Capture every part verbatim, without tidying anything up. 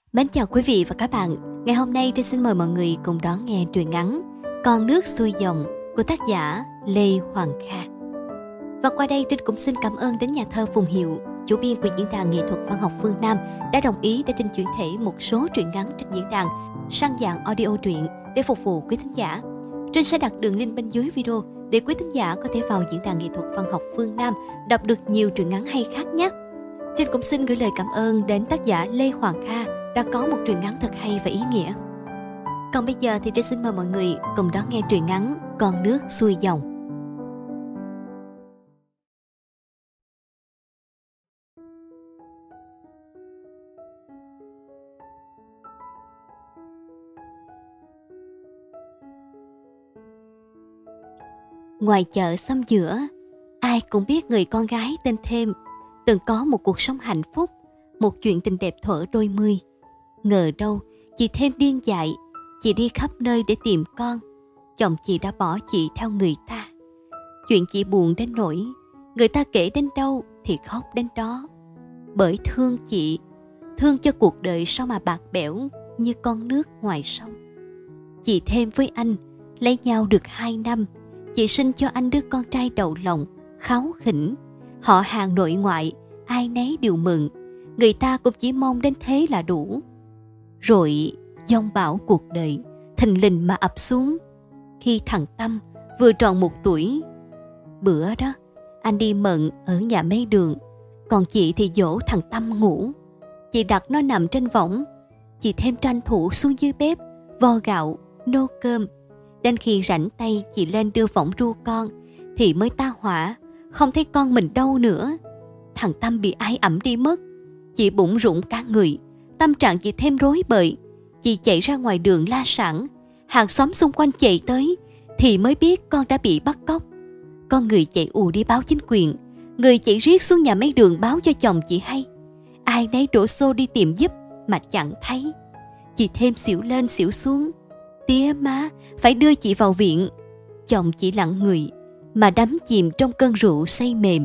Mến chào quý vị và các bạn. Ngày hôm nay Trinh xin mời mọi người cùng đón nghe truyện ngắn Con nước xuôi dòng của tác giả Lê Hoàng Kha. Và qua đây Trinh cũng xin cảm ơn đến nhà thơ Phùng Hiệu, chủ biên của diễn đàn nghệ thuật văn học Phương Nam đã đồng ý để Trinh chuyển thể một số truyện ngắn trên diễn đàn sang dạng audio truyện để phục vụ quý thính giả. Trinh sẽ đặt đường link bên dưới video để quý thính giả có thể vào diễn đàn nghệ thuật văn học Phương Nam đọc được nhiều truyện ngắn hay khác nhé. Trinh cũng xin gửi lời cảm ơn đến tác giả Lê Hoàng Kha đã có một truyện ngắn thật hay và ý nghĩa. Còn bây giờ thì Trinh xin mời mọi người cùng đón nghe truyện ngắn Con nước xuôi dòng. Ngoài chợ xóm giữa, ai cũng biết người con gái tên Thêm từng có một cuộc sống hạnh phúc, một chuyện tình đẹp thuở đôi mươi. Ngờ đâu chị Thêm điên dại, chị đi khắp nơi để tìm con. Chồng chị đã bỏ chị theo người ta. Chuyện chị buồn đến nỗi người ta kể đến đâu thì khóc đến đó. Bởi thương chị, thương cho cuộc đời sao mà bạc bẽo như con nước ngoài sông. Chị Thêm với anh lấy nhau được hai năm. Chị sinh cho anh đứa con trai đầu lòng, kháu khỉnh. Họ hàng nội ngoại, ai nấy đều mừng. Người ta cũng chỉ mong đến thế là đủ. Rồi giông bão cuộc đời thình lình mà ập xuống khi thằng Tâm vừa tròn một tuổi. Bữa đó anh đi mận ở nhà mấy đường, còn chị thì dỗ thằng Tâm ngủ. Chị đặt nó nằm trên võng, chị Thêm tranh thủ xuống dưới bếp vo gạo nấu cơm. Đến khi rảnh tay chị lên đưa võng ru con thì mới ta hỏa, không thấy con mình đâu nữa. Thằng Tâm bị ai ẵm đi mất. Chị bụng rụng cả người, tâm trạng chị Thêm rối bời. Chị chạy ra ngoài đường la sẵn, hàng xóm xung quanh chạy tới thì mới biết con đã bị bắt cóc. Con người chạy ù đi báo chính quyền, người chạy riết xuống nhà mấy đường báo cho chồng chị hay. Ai nấy đổ xô đi tìm giúp mà chẳng thấy. Chị Thêm xỉu lên xỉu xuống. Tía má, phải đưa chị vào viện. Chồng chị lặng người mà đắm chìm trong cơn rượu say mềm.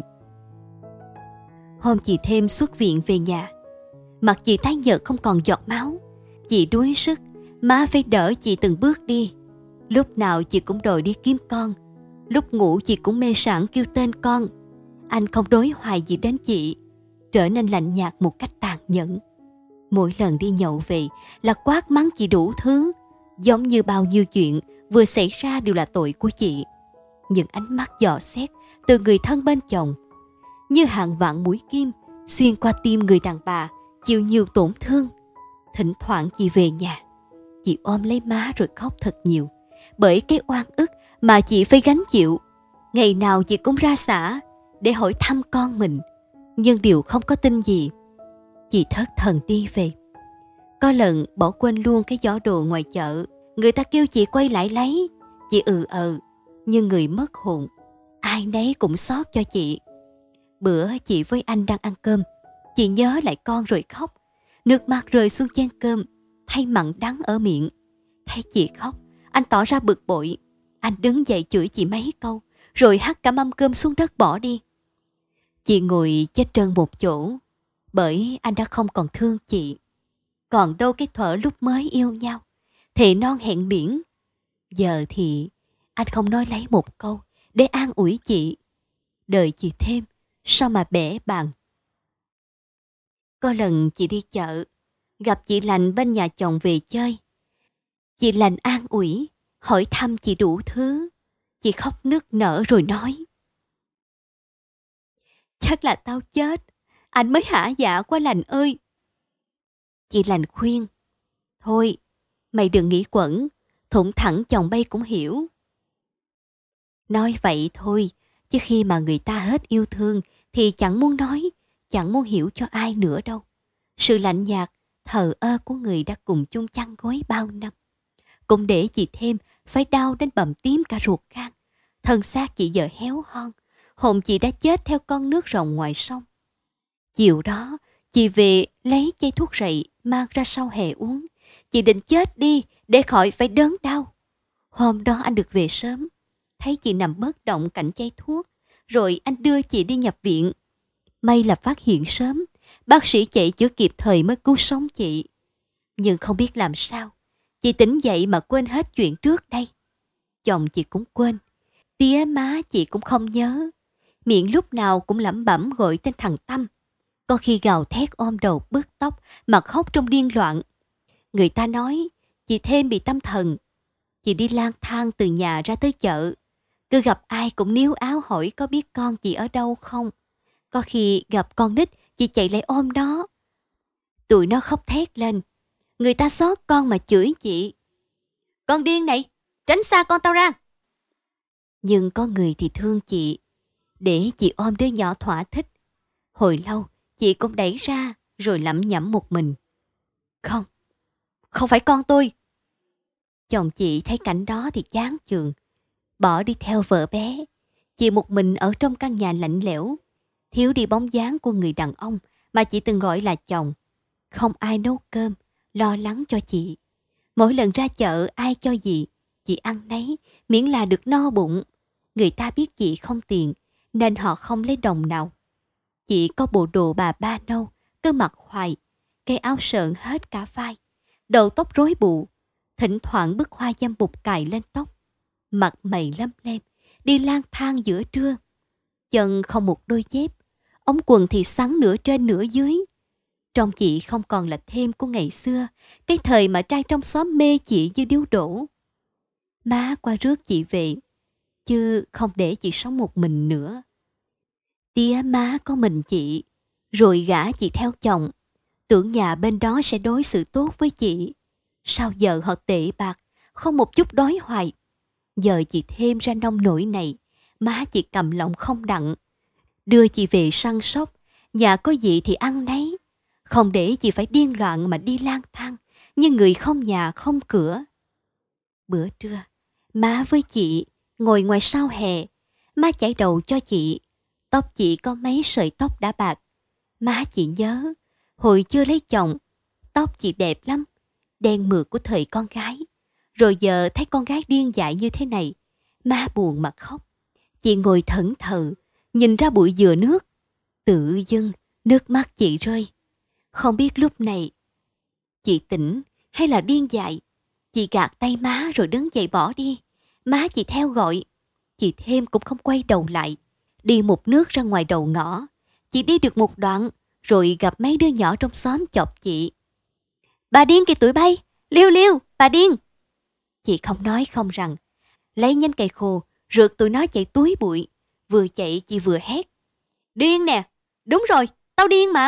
Hôm chị Thêm xuất viện về nhà, mặt chị tái nhợt không còn giọt máu. Chị đuối sức, má phải đỡ chị từng bước đi. Lúc nào chị cũng đòi đi kiếm con. Lúc ngủ chị cũng mê sảng kêu tên con. Anh không đối hoài gì đến chị, trở nên lạnh nhạt một cách tàn nhẫn. Mỗi lần đi nhậu về là quát mắng chị đủ thứ, giống như bao nhiêu chuyện vừa xảy ra đều là tội của chị. Những ánh mắt dò xét từ người thân bên chồng như hàng vạn mũi kim xuyên qua tim người đàn bà chịu nhiều tổn thương. Thỉnh thoảng chị về nhà, chị ôm lấy má rồi khóc thật nhiều, bởi cái oan ức mà chị phải gánh chịu. Ngày nào chị cũng ra xã để hỏi thăm con mình, nhưng đều không có tin gì. Chị thất thần đi về. Có lần bỏ quên luôn cái giỏ đồ ngoài chợ, người ta kêu chị quay lại lấy. Chị ừ ờ, nhưng người mất hồn, ai nấy cũng xót cho chị. Bữa chị với anh đang ăn cơm, chị nhớ lại con rồi khóc. Nước mắt rơi xuống chén cơm, thay mặn đắng ở miệng. Thấy chị khóc, anh tỏ ra bực bội. Anh đứng dậy chửi chị mấy câu, rồi hất cả mâm cơm xuống đất bỏ đi. Chị ngồi chết trơn một chỗ, bởi anh đã không còn thương chị. Còn đâu cái thuở lúc mới yêu nhau, thề non hẹn biển. Giờ thì anh không nói lấy một câu để an ủi chị. Đời chị Thêm sao mà bẽ bàng. Có lần chị đi chợ, gặp chị Lành bên nhà chồng về chơi. Chị Lành an ủi, hỏi thăm chị đủ thứ. Chị khóc nức nở rồi nói: Chắc là tao chết, anh mới hả dạ quá Lành ơi. Chị Lành khuyên: Thôi, mày đừng nghĩ quẩn, thủng thẳng chồng bay cũng hiểu. Nói vậy thôi, chứ khi mà người ta hết yêu thương thì chẳng muốn nói, chẳng muốn hiểu cho ai nữa đâu. Sự lạnh nhạt, thờ ơ của người đã cùng chung chăn gối bao năm cũng để chị Thêm phải đau đến bầm tím cả ruột gan. Thân xác chị giờ héo hon, hồn chị đã chết theo con nước ròng ngoài sông. Chiều đó, chị về lấy chai thuốc rậy mang ra sau hè uống. Chị định chết đi để khỏi phải đớn đau. Hôm đó anh được về sớm, thấy chị nằm bất động cạnh chai thuốc, rồi anh đưa chị đi nhập viện. May là phát hiện sớm, bác sĩ chạy chữa kịp thời mới cứu sống chị. Nhưng không biết làm sao, chị tỉnh dậy mà quên hết chuyện trước đây. Chồng chị cũng quên, tía má chị cũng không nhớ. Miệng lúc nào cũng lẩm bẩm gọi tên thằng Tâm. Có khi gào thét ôm đầu bứt tóc mà khóc trong điên loạn. Người ta nói chị thêm bị tâm thần. Chị đi lang thang từ nhà ra tới chợ. Cứ gặp ai cũng níu áo hỏi có biết con chị ở đâu không. Có khi gặp con nít, chị chạy lại ôm nó. Tụi nó khóc thét lên. Người ta xót con mà chửi chị. Con điên này, tránh xa con tao ra. Nhưng có người thì thương chị, để chị ôm đứa nhỏ thỏa thích. Hồi lâu, chị cũng đẩy ra rồi lẩm nhẩm một mình. Không, không phải con tôi. Chồng chị thấy cảnh đó thì chán chường, bỏ đi theo vợ bé. Chị một mình ở trong căn nhà lạnh lẽo, thiếu đi bóng dáng của người đàn ông mà chị từng gọi là chồng. Không ai nấu cơm, lo lắng cho chị. Mỗi lần ra chợ ai cho gì, chị ăn nấy, miễn là được no bụng. Người ta biết chị không tiền, nên họ không lấy đồng nào. Chị có bộ đồ bà ba nâu, cứ mặc hoài, cái áo sợn hết cả vai, đầu tóc rối bù, thỉnh thoảng bức hoa dâm bụt cài lên tóc, mặt mày lấm lem, đi lang thang giữa trưa. Chân không một đôi dép, ống quần thì xắn nửa trên nửa dưới. Trông chị không còn là thêm của ngày xưa, cái thời mà trai trong xóm mê chị như điếu đổ. Má qua rước chị về, chứ không để chị sống một mình nữa. Tía má có mình chị, rồi gả chị theo chồng. Tưởng nhà bên đó sẽ đối xử tốt với chị. Sao giờ họ tệ bạc, không một chút đói hoài. Giờ chị thêm ra nông nổi này, má chị cầm lòng không đặng. Đưa chị về săn sóc, nhà có gì thì ăn nấy. Không để chị phải điên loạn mà đi lang thang, như người không nhà không cửa. Bữa trưa, má với chị ngồi ngoài sau hè. Má chải đầu cho chị. Tóc chị có mấy sợi tóc đã bạc. Má chị nhớ, hồi chưa lấy chồng, tóc chị đẹp lắm, đen mượt của thời con gái. Rồi giờ thấy con gái điên dại như thế này, má buồn mà khóc. Chị ngồi thẫn thờ, nhìn ra bụi dừa nước. Tự dưng, nước mắt chị rơi. Không biết lúc này, chị tỉnh hay là điên dại. Chị gạt tay má rồi đứng dậy bỏ đi. Má chị theo gọi. Chị thêm cũng không quay đầu lại. Đi một nước ra ngoài đầu ngõ. Chị đi được một đoạn, rồi gặp mấy đứa nhỏ trong xóm chọc chị. Bà điên kìa tụi bay, liêu liêu, bà điên. Chị không nói không rằng, lấy nhánh cây khô, rượt tụi nó chạy túi bụi. Vừa chạy chị vừa hét. Điên nè, đúng rồi, tao điên mà.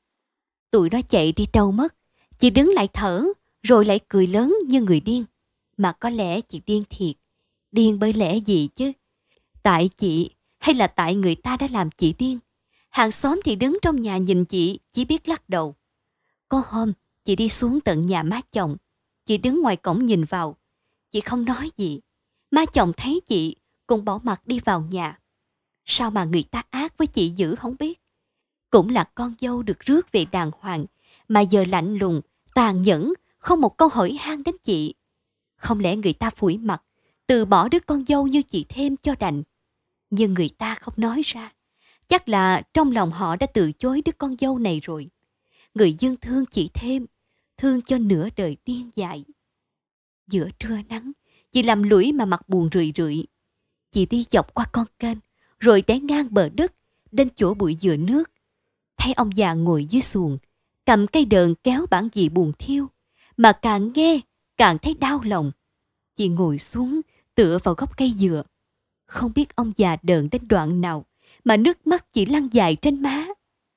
Tụi nó chạy đi đâu mất. Chị đứng lại thở, rồi lại cười lớn như người điên. Mà có lẽ chị điên thiệt. Điên bởi lẽ gì chứ? Tại chị hay là tại người ta đã làm chị điên? Hàng xóm thì đứng trong nhà nhìn chị, chỉ biết lắc đầu. Có hôm, chị đi xuống tận nhà má chồng. Chị đứng ngoài cổng nhìn vào. Chị không nói gì. Má chồng thấy chị, cũng bỏ mặt đi vào nhà. Sao mà người ta ác với chị dữ không biết? Cũng là con dâu được rước về đàng hoàng, mà giờ lạnh lùng, tàn nhẫn, không một câu hỏi han đến chị. Không lẽ người ta phủi mặt, từ bỏ đứa con dâu như chị thêm cho đành? Nhưng người ta không nói ra. Chắc là trong lòng họ đã từ chối đứa con dâu này rồi. Người dân thương chị thêm, thương cho nửa đời điên dại. Giữa trưa nắng, chị làm lũi mà mặt buồn rười rượi. Chị đi dọc qua con kênh, rồi té ngang bờ đất, đến chỗ bụi dừa nước. Thấy ông già ngồi dưới xuồng, cầm cây đờn kéo bản gì buồn thiêu, mà càng nghe càng thấy đau lòng. Chị ngồi xuống tựa vào gốc cây dừa. Không biết ông già đờn đến đoạn nào mà nước mắt chị lăn dài trên má.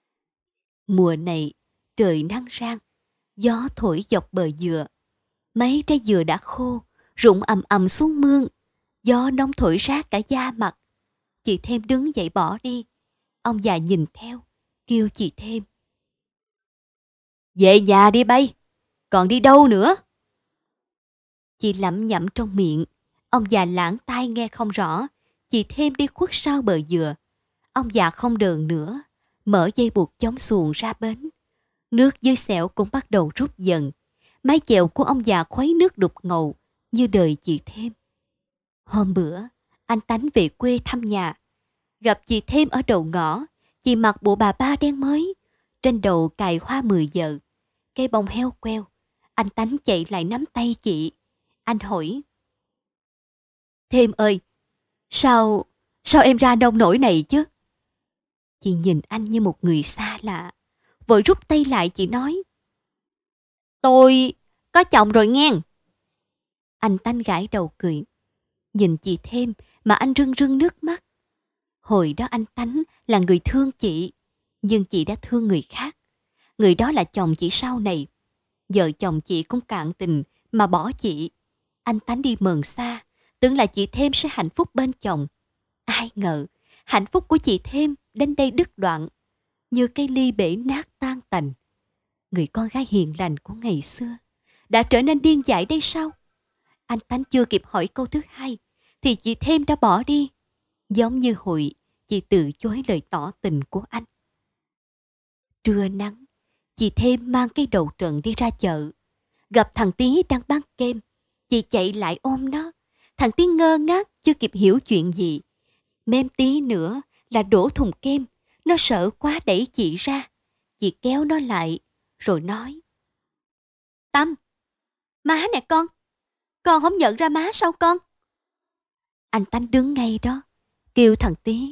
Mùa này trời nắng rang, gió thổi dọc bờ dừa. Mấy trái dừa đã khô, rụng ầm ầm xuống mương. Gió nóng thổi rát cả da mặt. Chị thêm đứng dậy bỏ đi. Ông già nhìn theo, kêu chị thêm. Về nhà đi bay, còn đi đâu nữa? Chị lẩm nhẩm trong miệng. Ông già lãng tai nghe không rõ. Chị thêm đi khuất sau bờ dừa. Ông già không đờn nữa, mở dây buộc chống xuồng ra bến. Nước dưới xẻo cũng bắt đầu rút dần. Mái chèo của ông già khuấy nước đục ngầu như đời chị thêm. Hôm bữa, anh Tánh về quê thăm nhà. Gặp chị thêm ở đầu ngõ. Chị mặc bộ bà ba đen mới, trên đầu cài hoa mười giờ, cây bông heo queo. Anh Tánh chạy lại nắm tay chị. Anh hỏi: Thêm ơi, sao, sao em ra nông nổi này chứ? Chị nhìn anh như một người xa lạ, vội rút tay lại. Chị nói: Tôi có chồng rồi nghe. Anh Tánh gãi đầu cười. Nhìn chị Thêm mà anh rưng rưng nước mắt. Hồi đó anh Tánh là người thương chị, nhưng chị đã thương người khác. Người đó là chồng chị sau này. Vợ chồng chị cũng cạn tình mà bỏ chị. Anh Tánh đi mờn xa, tưởng là chị Thêm sẽ hạnh phúc bên chồng. Ai ngờ hạnh phúc của chị Thêm đến đây đứt đoạn, như cây ly bể nát tan tành. Người con gái hiền lành của ngày xưa đã trở nên điên dại đây sao? Anh Tánh chưa kịp hỏi câu thứ hai thì chị Thêm đã bỏ đi, giống như hồi chị từ chối lời tỏ tình của anh. Trưa nắng, chị Thêm mang cái đầu trần đi ra chợ, gặp thằng Tí đang bán kem. Chị chạy lại ôm nó. Thằng Tí ngơ ngác chưa kịp hiểu chuyện gì. Mêm tí nữa là đổ thùng kem. Nó sợ quá đẩy chị ra. Chị kéo nó lại rồi nói: Tâm, má nè con. Con không nhận ra má sao con? Anh Tánh đứng ngay đó, kêu thằng Tí: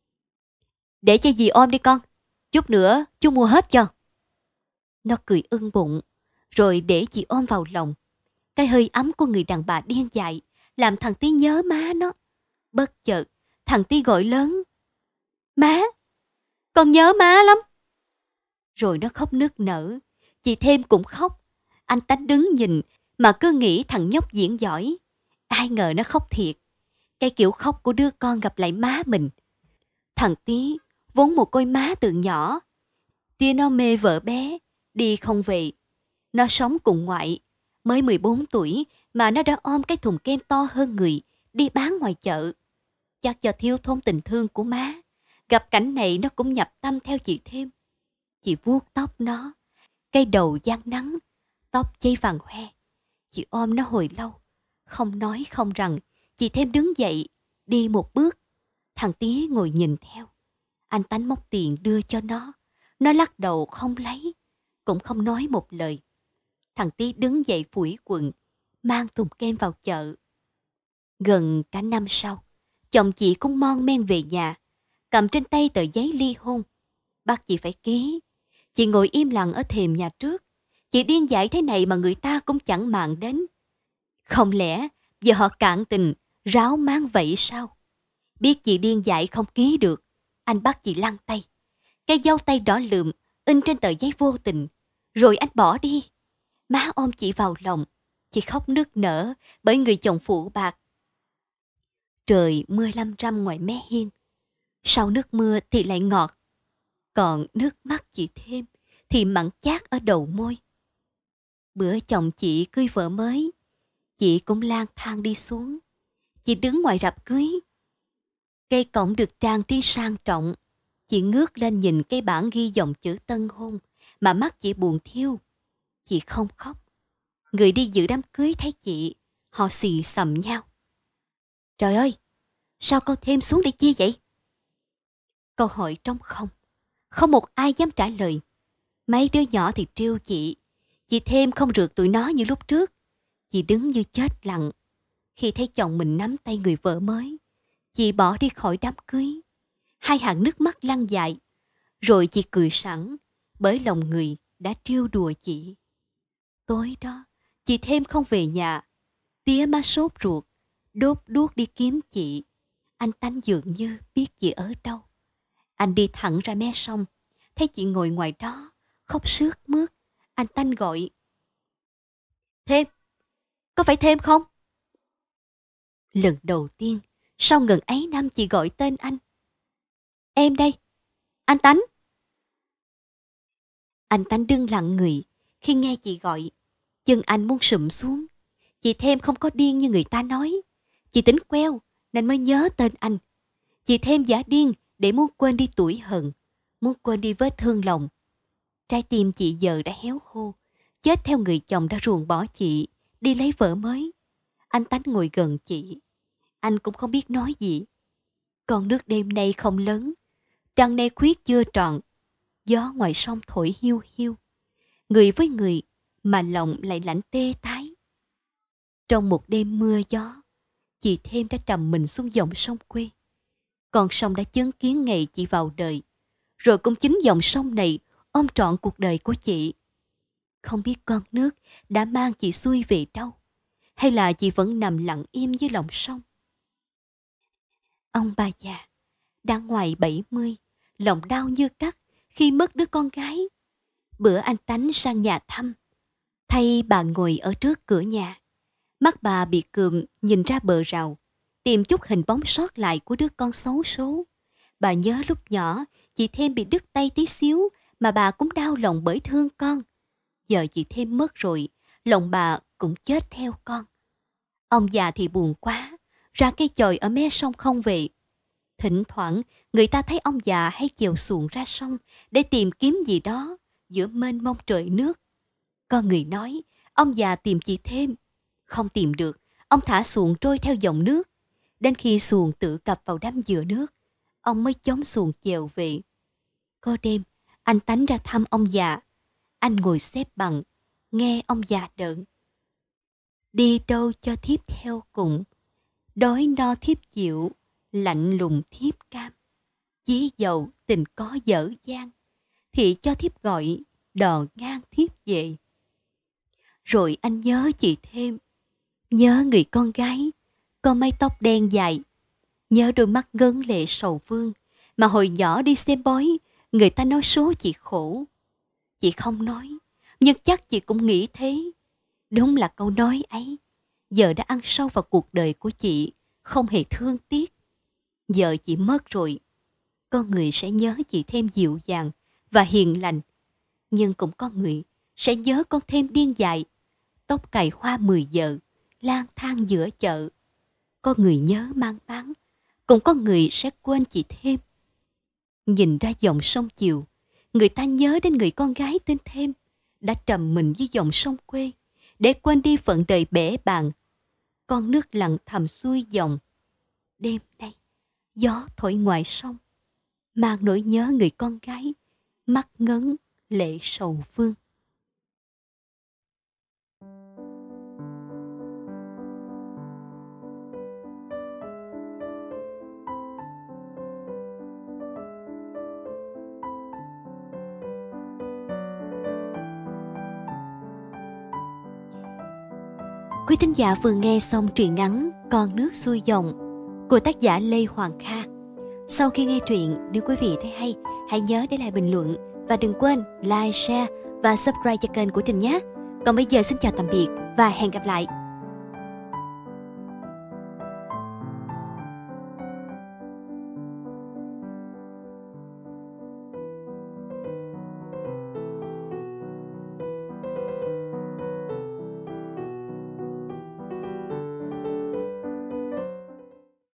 Để cho dì ôm đi con, chút nữa chú mua hết cho. Nó cười ưng bụng, rồi để chị ôm vào lòng. Cái hơi ấm của người đàn bà điên dại làm thằng Tí nhớ má nó. Bất chợt, thằng Tí gọi lớn: Má, con nhớ má lắm. Rồi nó khóc nức nở. Chị Thêm cũng khóc. Anh Tánh đứng nhìn mà cứ nghĩ thằng nhóc diễn giỏi. Ai ngờ nó khóc thiệt. Cái kiểu khóc của đứa con gặp lại má mình. Thằng Tí vốn một côi má từ nhỏ. Tia nó mê vợ bé, đi không về. Nó sống cùng ngoại. Mới mười bốn tuổi mà nó đã ôm cái thùng kem to hơn người đi bán ngoài chợ. Chắc do thiếu thốn tình thương của má, gặp cảnh này nó cũng nhập tâm theo chị Thêm. Chị vuốt tóc nó, cái đầu giăng nắng, tóc cháy vàng hoe. Chị ôm nó hồi lâu, không nói không rằng. Chị Thêm đứng dậy, đi một bước. Thằng Tía ngồi nhìn theo. Anh Tánh móc tiền đưa cho nó. Nó lắc đầu không lấy, cũng không nói một lời. Thằng Tí đứng dậy phủi quần, mang thùng kem vào chợ. Gần cả năm sau, chồng chị cũng mon men về nhà, cầm trên tay tờ giấy ly hôn. Bắt chị phải ký. Chị ngồi im lặng ở thềm nhà trước. Chị điên dại thế này mà người ta cũng chẳng màng đến. Không lẽ giờ họ cạn tình, ráo mang vậy sao? Biết chị điên dại không ký được, anh bắt chị lăn tay. Cái dấu tay đỏ lườm in trên tờ giấy vô tình. Rồi anh bỏ đi. Má ôm chị vào lòng. Chị khóc nức nở bởi người chồng phụ bạc. Trời mưa lâm râm ngoài mé hiên. Sau nước mưa thì lại ngọt. Còn nước mắt chị Thêm thì mặn chát ở đầu môi. Bữa chồng chị cưới vợ mới, chị cũng lang thang đi xuống. Chị đứng ngoài rạp cưới. Cây cổng được trang trí sang trọng. Chị ngước lên nhìn cái bảng ghi dòng chữ tân hôn mà mắt chị buồn thiêu. Chị không khóc. Người đi dự đám cưới thấy chị, họ xì xầm nhau: Trời ơi, sao con Thêm xuống để chi vậy? Câu hỏi trống không. Không một ai dám trả lời. Mấy đứa nhỏ thì trêu chị. Chị Thêm không rượt tụi nó như lúc trước. Chị đứng như chết lặng. Khi thấy chồng mình nắm tay người vợ mới, chị bỏ đi khỏi đám cưới. Hai hàng nước mắt lăn dài. Rồi chị cười sẵn bởi lòng người đã trêu đùa chị. Tối đó, chị Thêm không về nhà. Tía má sốt ruột, đốt đuốc đi kiếm chị. Anh Tánh dường như biết chị ở đâu. Anh đi thẳng ra mé sông, thấy chị ngồi ngoài đó, khóc sướt mướt. Anh Tánh gọi: Thêm, có phải Thêm không? Lần đầu tiên, sau ngần ấy năm chị gọi tên anh. Em đây, anh Tánh. Anh Tánh đứng lặng người khi nghe chị gọi. Chân anh muốn sụm xuống. Chị Thêm không có điên như người ta nói. Chị tính queo nên mới nhớ tên anh. Chị Thêm giả điên để muốn quên đi tuổi hận, muốn quên đi vết thương lòng. Trái tim chị giờ đã héo khô, chết theo người chồng đã ruồng bỏ chị, đi lấy vợ mới. Anh Tánh ngồi gần chị. Anh cũng không biết nói gì. Con nước đêm nay không lớn, trăng nay khuyết chưa tròn. Gió ngoài sông thổi hiu hiu. Người với người, mà lòng lại lạnh tê tái. Trong một đêm mưa gió, chị Thêm đã trầm mình xuống dòng sông quê. Con sông đã chứng kiến ngày chị vào đời, rồi cũng chính dòng sông này ôm trọn cuộc đời của chị. Không biết con nước đã mang chị xuôi về đâu, hay là chị vẫn nằm lặng im dưới lòng sông. Ông bà già đã ngoài bảy mươi, lòng đau như cắt khi mất đứa con gái. Bữa anh Tánh sang nhà thăm, thay bà ngồi ở trước cửa nhà. Mắt bà bị cườm nhìn ra bờ rào, tìm chút hình bóng sót lại của đứa con xấu số. Bà nhớ lúc nhỏ chị Thêm bị đứt tay tí xíu mà bà cũng đau lòng bởi thương con. Giờ chị Thêm mất rồi, lòng bà cũng chết theo con. Ông già thì buồn quá, ra cây chòi ở mé sông không về. Thỉnh thoảng người ta thấy ông già hay chèo xuồng ra sông để tìm kiếm gì đó giữa mênh mông trời nước. Có người nói ông già tìm chị Thêm, không tìm được, ông thả xuồng trôi theo dòng nước. Đến khi xuồng tự cập vào đám dừa nước, ông mới chống xuồng chèo về. Có đêm, anh Tánh ra thăm ông già. Anh ngồi xếp bằng, nghe ông già đờn: đi đâu cho thiếp theo cùng, đói no thiếp chịu, lạnh lùng thiếp cam. Chí dầu tình có dở dang, thì cho thiếp gọi đò ngang thiếp về. Rồi anh nhớ chị Thêm, nhớ người con gái có mái tóc đen dài, nhớ đôi mắt ngấn lệ sầu vương mà hồi nhỏ đi xem bói người ta nói số chị khổ. Chị không nói, nhưng chắc chị cũng nghĩ thế. Đúng là câu nói ấy giờ đã ăn sâu vào cuộc đời của chị, không hề thương tiếc. Giờ chị mất rồi, con người sẽ nhớ chị Thêm dịu dàng và hiền lành, nhưng cũng có người sẽ nhớ con Thêm điên dại, tóc cài hoa mười giờ, lang thang giữa chợ. Có người nhớ mang máng, cũng có người sẽ quên chị Thêm. Nhìn ra dòng sông chiều, người ta nhớ đến người con gái tên Thêm đã trầm mình dưới dòng sông quê để quên đi phận đời bể bàng. Con nước lặng thầm xuôi dòng. Đêm nay gió thổi ngoài sông, mang nỗi nhớ người con gái mắt ngấn lệ sầu vương. Quý thính giả vừa nghe xong truyện ngắn Con nước xuôi dòng của tác giả Lê Hoàng Kha. Sau khi nghe truyện, nếu quý vị thấy hay, hãy nhớ để lại bình luận và đừng quên like, share và subscribe cho kênh của Trình nhé. Còn bây giờ xin chào tạm biệt và hẹn gặp lại.